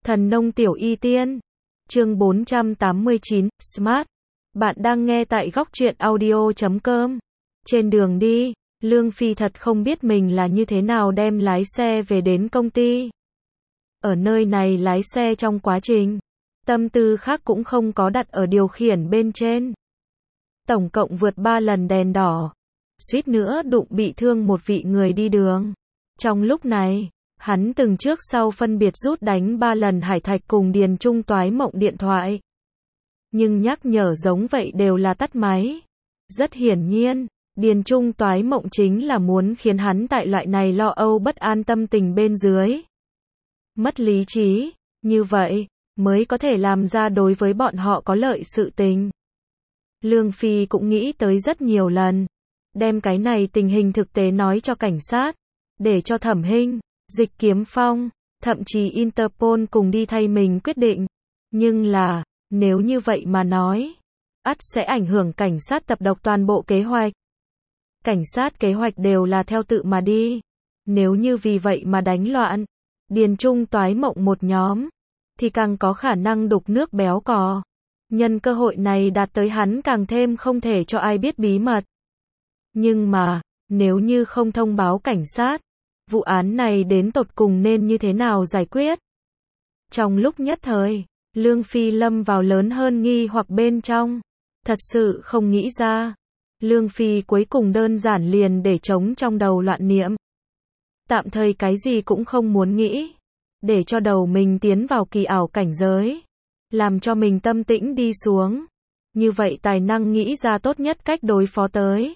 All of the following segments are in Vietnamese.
Thần nông tiểu y tiên. Chương 489, Smart. Bạn đang nghe tại góc truyện audio.com. Trên đường đi, Lương Phi thật không biết mình là như thế nào đem lái xe về đến công ty. Ở nơi này lái xe trong quá trình, tâm tư khác cũng không có đặt ở điều khiển bên trên. Tổng cộng vượt 3 lần đèn đỏ, suýt nữa đụng bị thương một vị người đi đường. Trong lúc này, hắn từng trước sau phân biệt rút đánh 3 lần Hải Thạch cùng Điền Trung Toái Mộng điện thoại. Nhưng nhắc nhở giống vậy đều là tắt máy. Rất hiển nhiên, Điền Trung Toái Mộng chính là muốn khiến hắn tại loại này lo âu bất an tâm tình bên dưới mất lý trí, như vậy mới có thể làm ra đối với bọn họ có lợi sự tình. Lương Phi cũng nghĩ tới rất nhiều lần, đem cái này tình hình thực tế nói cho cảnh sát, để cho Thẩm Hinh, Dịch Kiếm Phong, thậm chí Interpol cùng đi thay mình quyết định. Nhưng là, nếu như vậy mà nói, ắt sẽ ảnh hưởng cảnh sát tập độc toàn bộ kế hoạch. Cảnh sát kế hoạch đều là theo tự mà đi. Nếu như vì vậy mà đánh loạn Điền Trung Toái Mộng một nhóm, thì càng có khả năng đục nước béo cò. Nhân cơ hội này đạt tới hắn càng thêm không thể cho ai biết bí mật. Nhưng mà, nếu như không thông báo cảnh sát, vụ án này đến tột cùng nên như thế nào giải quyết? Trong lúc nhất thời, Lương Phi lâm vào lớn hơn nghi hoặc bên trong. Thật sự không nghĩ ra. Lương Phi cuối cùng đơn giản liền để trống trong đầu loạn niệm. Tạm thời cái gì cũng không muốn nghĩ. Để cho đầu mình tiến vào kỳ ảo cảnh giới. Làm cho mình tâm tĩnh đi xuống. Như vậy tài năng nghĩ ra tốt nhất cách đối phó tới.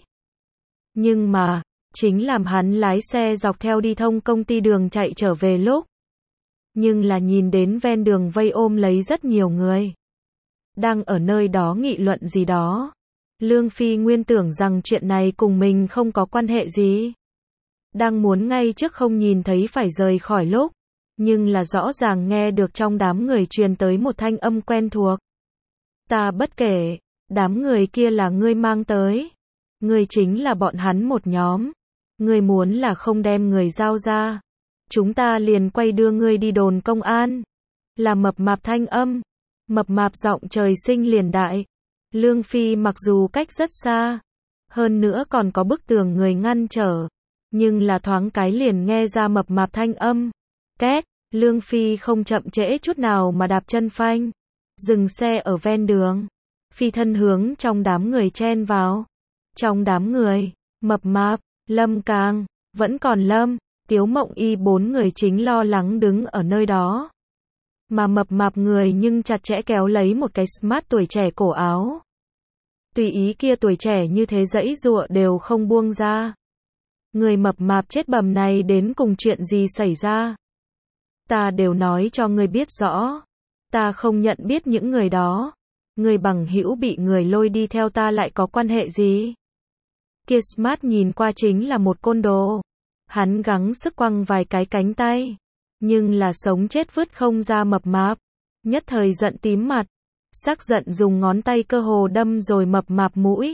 Nhưng mà, chính làm hắn lái xe dọc theo đi thông công ty đường chạy trở về lúc. Nhưng là nhìn đến ven đường vây ôm lấy rất nhiều người. Đang ở nơi đó nghị luận gì đó. Lương Phi nguyên tưởng rằng chuyện này cùng mình không có quan hệ gì. Đang muốn ngay trước không nhìn thấy phải rời khỏi lúc. Nhưng là rõ ràng nghe được trong đám người truyền tới một thanh âm quen thuộc. Ta bất kể, đám người kia là ngươi mang tới. Ngươi chính là bọn hắn một nhóm. Ngươi muốn là không đem người giao ra. Chúng ta liền quay đưa ngươi đi đồn công an. Là mập mạp thanh âm. Mập mạp giọng trời sinh liền đại. Lương Phi mặc dù cách rất xa. Hơn nữa còn có bức tường người ngăn trở. Nhưng là thoáng cái liền nghe ra mập mạp thanh âm. Két, Lương Phi không chậm trễ chút nào mà đạp chân phanh. Dừng xe ở ven đường. Phi thân hướng trong đám người chen vào. Trong đám người, mập mạp, Lâm Càng, vẫn còn Lâm, Tiếu Mộng Y 4 người chính lo lắng đứng ở nơi đó. Mà mập mạp người nhưng chặt chẽ kéo lấy một cái Smart tuổi trẻ cổ áo. Tùy ý kia tuổi trẻ như thế giãy giụa đều không buông ra. Người mập mạp chết bầm này đến cùng chuyện gì xảy ra? Ta đều nói cho ngươi biết rõ. Ta không nhận biết những người đó. Người bằng hữu bị người lôi đi theo ta lại có quan hệ gì? Kia Smart nhìn qua chính là một côn đồ. Hắn gắng sức quăng vài cái cánh tay. Nhưng là sống chết vứt không ra mập mạp. Nhất thời giận tím mặt. Sắc giận dùng ngón tay cơ hồ đâm rồi mập mạp mũi.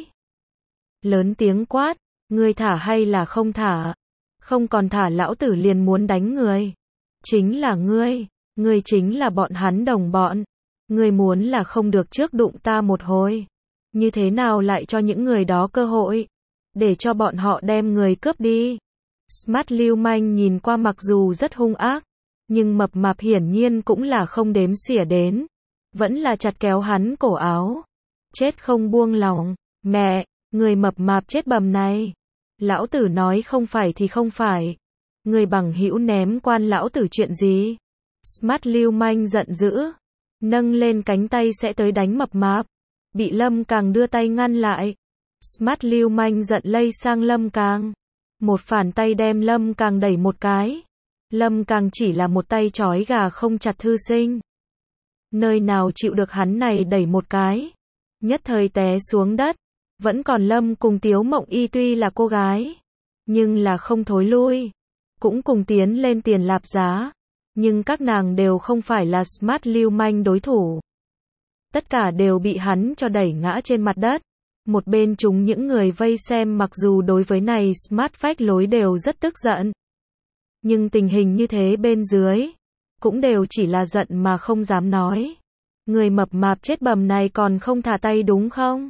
Lớn tiếng quát. Ngươi thả hay là không thả? Không còn thả lão tử liền muốn đánh người. Chính là ngươi. Ngươi chính là bọn hắn đồng bọn. Ngươi muốn là không được trước đụng ta một hồi. Như thế nào lại cho những người đó cơ hội? Để cho bọn họ đem người cướp đi. Smart lưu manh nhìn qua mặc dù rất hung ác. Nhưng mập mạp hiển nhiên cũng là không đếm xỉa đến. Vẫn là chặt kéo hắn cổ áo. Chết không buông lỏng. Mẹ, người mập mạp chết bầm này. Lão tử nói không phải thì không phải. Người bằng hữu ném quan lão tử chuyện gì? Smart lưu manh giận dữ. Nâng lên cánh tay sẽ tới đánh mập mạp. Bị Lâm Càng đưa tay ngăn lại. Smart lưu manh giận lây sang Lâm Càng. Một phản tay đem Lâm Càng đẩy một cái. Lâm Càng chỉ là một tay trói gà không chặt thư sinh. Nơi nào chịu được hắn này đẩy một cái. Nhất thời té xuống đất. Vẫn còn Lâm cùng Tiếu Mộng Y tuy là cô gái. Nhưng là không thối lui. Cũng cùng tiến lên tiền lạp giá. Nhưng các nàng đều không phải là Smart lưu manh đối thủ. Tất cả đều bị hắn cho đẩy ngã trên mặt đất. Một bên chúng những người vây xem mặc dù đối với này Smart phách lối đều rất tức giận. Nhưng tình hình như thế bên dưới. cũng đều chỉ là giận mà không dám nói. Người mập mạp chết bầm này còn không thả tay đúng không?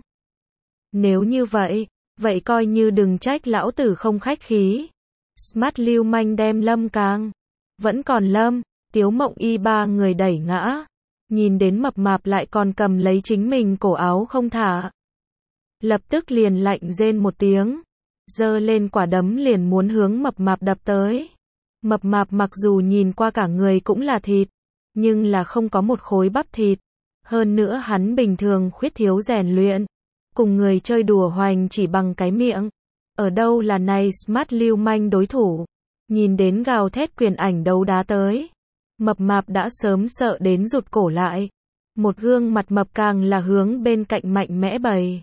Nếu như vậy, vậy coi như đừng trách lão tử không khách khí. Smart lưu manh đem Lâm Càng, vẫn còn Lâm, Tiếu Mộng Y ba người đẩy ngã. Nhìn đến mập mạp lại còn cầm lấy chính mình cổ áo không thả. Lập tức liền lạnh rên một tiếng, giơ lên quả đấm liền muốn hướng mập mạp đập tới. Mập mạp mặc dù nhìn qua cả người cũng là thịt, nhưng là không có một khối bắp thịt. Hơn nữa hắn bình thường khuyết thiếu rèn luyện, cùng người chơi đùa hoành chỉ bằng cái miệng. Ở đâu là này Smart lưu manh đối thủ. Nhìn đến gào thét quyền ảnh đấu đá tới, mập mạp đã sớm sợ đến rụt cổ lại. Một gương mặt mập càng là hướng bên cạnh mạnh mẽ bày.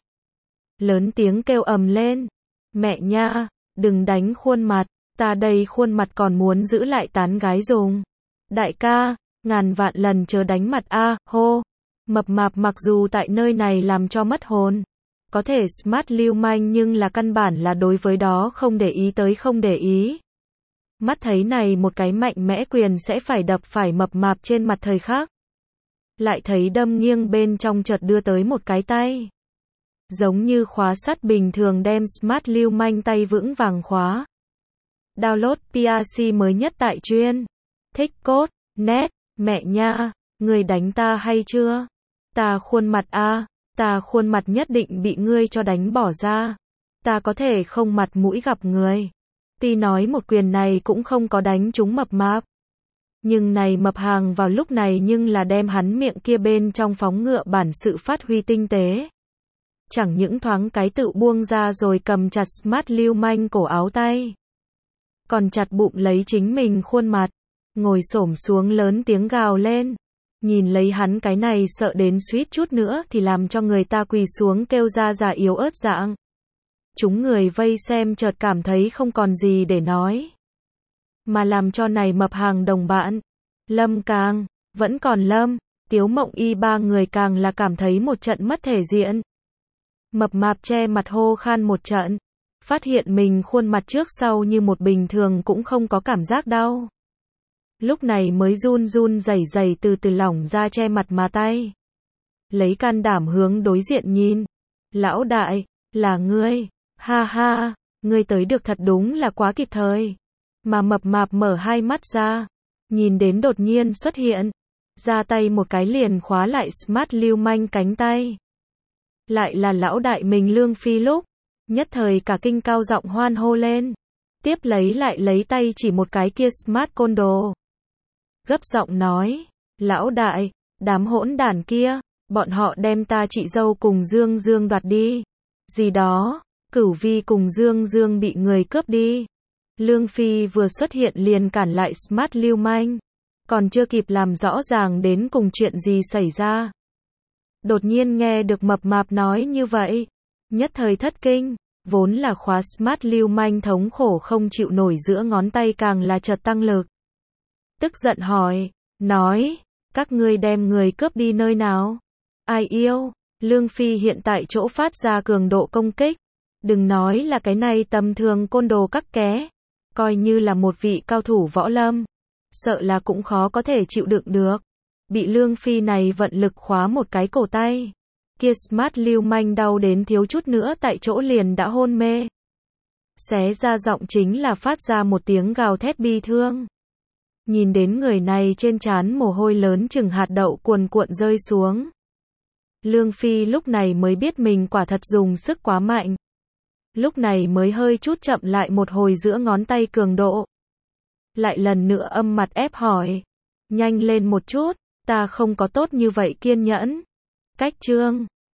Lớn tiếng kêu ầm lên. Mẹ nha, đừng đánh khuôn mặt, ta đây khuôn mặt còn muốn giữ lại tán gái dùng. Đại ca, ngàn vạn lần chớ đánh mặt a, hô. Mập mạp mặc dù tại nơi này làm cho mất hồn. Có thể Smart lưu manh nhưng là căn bản là đối với đó không để ý tới không để ý. Mắt thấy này một cái mạnh mẽ quyền sẽ phải đập phải mập mạp trên mặt thời khắc. Lại thấy đâm nghiêng bên trong chợt đưa tới một cái tay. Giống như khóa sắt bình thường đem Smart lưu manh tay vững vàng khóa. Download PRC mới nhất tại chuyên. Thích cốt, net, mẹ nha, người đánh ta hay chưa? Ta khuôn mặt a, ta khuôn mặt nhất định bị ngươi cho đánh bỏ ra. Ta có thể không mặt mũi gặp người. Tuy nói một quyền này cũng không có đánh trúng mập mạp. Nhưng này mập hàng vào lúc này nhưng là đem hắn miệng kia bên trong phóng ngựa bản sự phát huy tinh tế. Chẳng những thoáng cái tự buông ra rồi cầm chặt Smart lưu manh cổ áo tay. Còn chặt bụng lấy chính mình khuôn mặt. Ngồi xổm xuống lớn tiếng gào lên. Nhìn lấy hắn cái này sợ đến suýt chút nữa thì làm cho người ta quỳ xuống kêu ra già yếu ớt dạng. Chúng người vây xem chợt cảm thấy không còn gì để nói. Mà làm cho này mập hàng đồng bạn. Lâm Càng, vẫn còn Lâm, Tiếu Mộng Y ba người càng là cảm thấy một trận mất thể diện. Mập mạp che mặt hô khan một trận. Phát hiện mình khuôn mặt trước sau như một bình thường cũng không có cảm giác đau. Lúc này mới run run rẩy rẩy từ từ lỏng ra che mặt mà tay. Lấy can đảm hướng đối diện nhìn. Lão đại, là ngươi, ha ha, ngươi tới được thật đúng là quá kịp thời. Mà mập mạp mở hai mắt ra, nhìn đến đột nhiên xuất hiện. Ra tay một cái liền khóa lại Smart lưu manh cánh tay. Lại là lão đại mình Lương Phi lúc. Nhất thời cả kinh cao giọng hoan hô lên. Tiếp lấy lại lấy tay chỉ một cái kia Smart côn đồ. Gấp giọng nói, lão đại, đám hỗn đản kia, bọn họ đem ta chị dâu cùng Dương Dương đoạt đi. Gì đó, Cửu Vi cùng Dương Dương bị người cướp đi. Lương Phi vừa xuất hiện liền cản lại Smart lưu manh. Còn chưa kịp làm rõ ràng đến cùng chuyện gì xảy ra. Đột nhiên nghe được mập mạp nói như vậy. Nhất thời thất kinh, vốn là khóa Smart lưu manh thống khổ không chịu nổi giữa ngón tay càng là chợt tăng lực. Tức giận hỏi, nói, các ngươi đem người cướp đi nơi nào? Ai yêu? Lương Phi hiện tại chỗ phát ra cường độ công kích. Đừng nói là cái này tầm thường côn đồ các ké. Coi như là một vị cao thủ võ lâm. Sợ là cũng khó có thể chịu đựng được. Bị Lương Phi này vận lực khóa một cái cổ tay. Kia Smart lưu manh đau đến thiếu chút nữa tại chỗ liền đã hôn mê. Xé ra giọng chính là phát ra một tiếng gào thét bi thương. Nhìn đến người này trên trán mồ hôi lớn chừng hạt đậu cuồn cuộn rơi xuống. Lương Phi lúc này mới biết mình quả thật dùng sức quá mạnh. Lúc này mới hơi chút chậm lại một hồi giữa ngón tay cường độ. Lại lần nữa âm mặt ép hỏi. Nhanh lên một chút, ta không có tốt như vậy kiên nhẫn. Cách chương